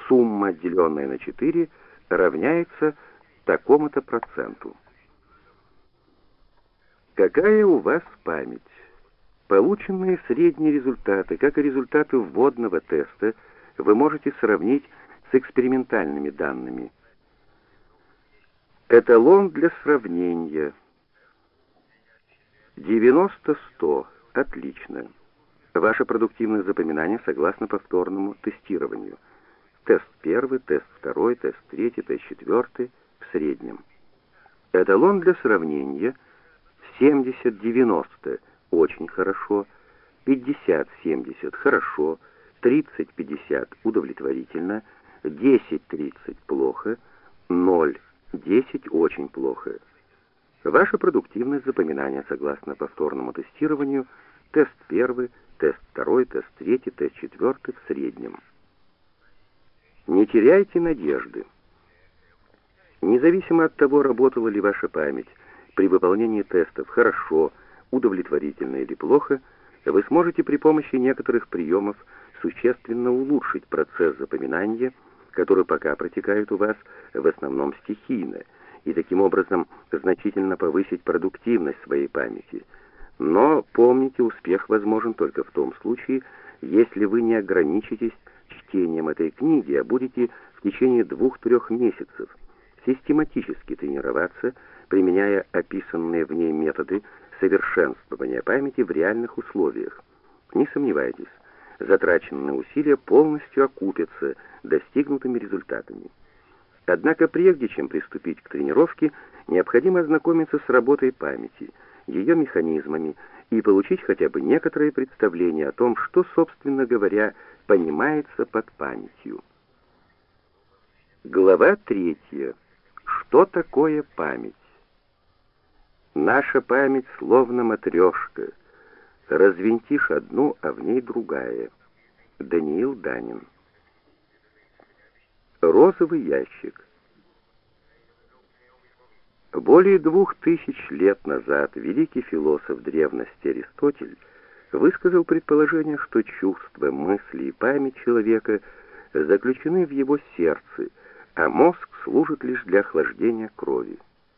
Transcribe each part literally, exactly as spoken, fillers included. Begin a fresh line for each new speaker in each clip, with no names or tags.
сумма, деленная на четыре, равняется такому-то проценту. Какая у вас память? Полученные средние результаты, как и результаты вводного теста, вы можете сравнить с экспериментальными данными. Эталон для сравнения. девяносто сто. Отлично. Ваше продуктивное запоминание согласно повторному тестированию. Тест первый, тест второй, тест третий, тест четвертый в среднем. Эталон для сравнения семьдесят девяносто очень хорошо, пятьдесят семьдесят хорошо, тридцать пятьдесят удовлетворительно, десять тридцать плохо, ноль десять очень плохо. Ваше продуктивное запоминание согласно повторному тестированию, тест первый, тест второй, тест третий, тест четвертый в среднем. Не теряйте надежды. Независимо от того, работала ли ваша память при выполнении тестов хорошо, удовлетворительно или плохо, вы сможете при помощи некоторых приемов существенно улучшить процесс запоминания, который пока протекает у вас в основном стихийно, и таким образом значительно повысить продуктивность своей памяти. Но помните, успех возможен только в том случае, если вы не ограничитесь чтением этой книги, а будете в течение двух-трех месяцев систематически тренироваться, применяя описанные в ней методы совершенствования памяти в реальных условиях. Не сомневайтесь, затраченные усилия полностью окупятся достигнутыми результатами. Однако прежде чем приступить к тренировке, необходимо ознакомиться с работой памяти, ее механизмами и получить хотя бы некоторые представления о том, что, собственно говоря, понимается под памятью. Глава третья. Что такое память? Наша память словно матрешка. Развинтишь одну, а в ней другая. Даниил Данин. Розовый ящик. Более двух тысяч лет назад великий философ древности Аристотель высказал предположение, что чувства, мысли и память человека заключены в его сердце, а мозг служит лишь для охлаждения крови.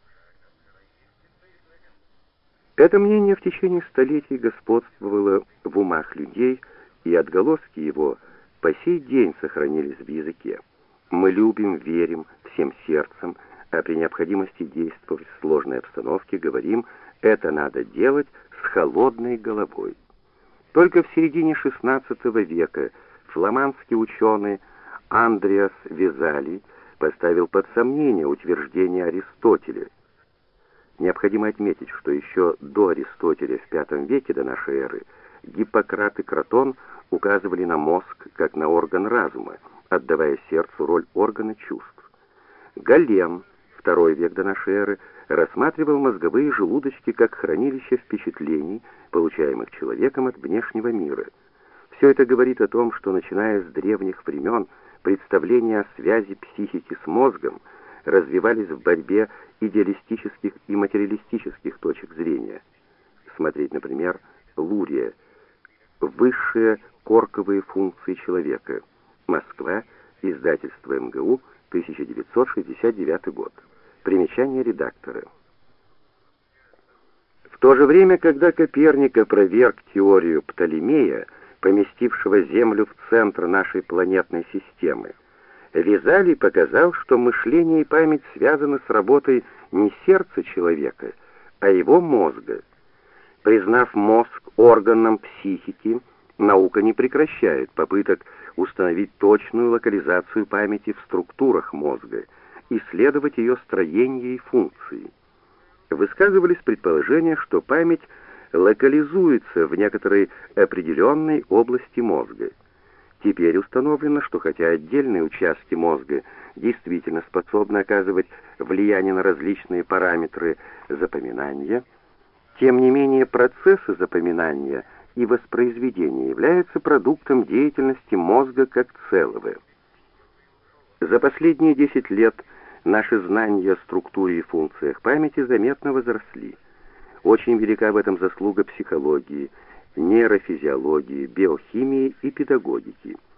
Это мнение в течение столетий господствовало в умах людей, и отголоски его по сей день сохранились в языке. Мы любим, верим всем сердцем, а при необходимости действовать в сложной обстановке говорим «это надо делать с холодной головой». Только в середине шестнадцатого века фламандский ученый Андреас Везалий поставил под сомнение утверждение Аристотеля. Необходимо отметить, что еще до Аристотеля в пятом веке до нашей эры Гиппократ и Кротон указывали на мозг как на орган разума, отдавая сердцу роль органа чувств. Гален, второй век до нашей эры, рассматривал мозговые желудочки как хранилище впечатлений, получаемых человеком от внешнего мира. Все это говорит о том, что, начиная с древних времен, представления о связи психики с мозгом развивались в борьбе идеалистических и материалистических точек зрения. Смотреть, например, Лурия. Высшие корковые функции человека. Москва. Издательство эм гэ у. тысяча девятьсот шестьдесят девятый год. Примечание редактора. В то же время, когда Коперник опроверг теорию Птолемея, поместившего Землю в центр нашей планетной системы, Везалий показал, что мышление и память связаны с работой не сердца человека, а его мозга. Признав мозг органом психики, наука не прекращает попыток установить точную локализацию памяти в структурах мозга, исследовать ее строение и функции. Высказывались предположения, что память локализуется в некоторой определенной области мозга. Теперь установлено, что хотя отдельные участки мозга действительно способны оказывать влияние на различные параметры запоминания, тем не менее процессы запоминания и воспроизведения являются продуктом деятельности мозга как целого. За последние десять лет наши знания о структуре и функциях памяти заметно возросли. Очень велика в этом заслуга психологии, нейрофизиологии, биохимии и педагогики.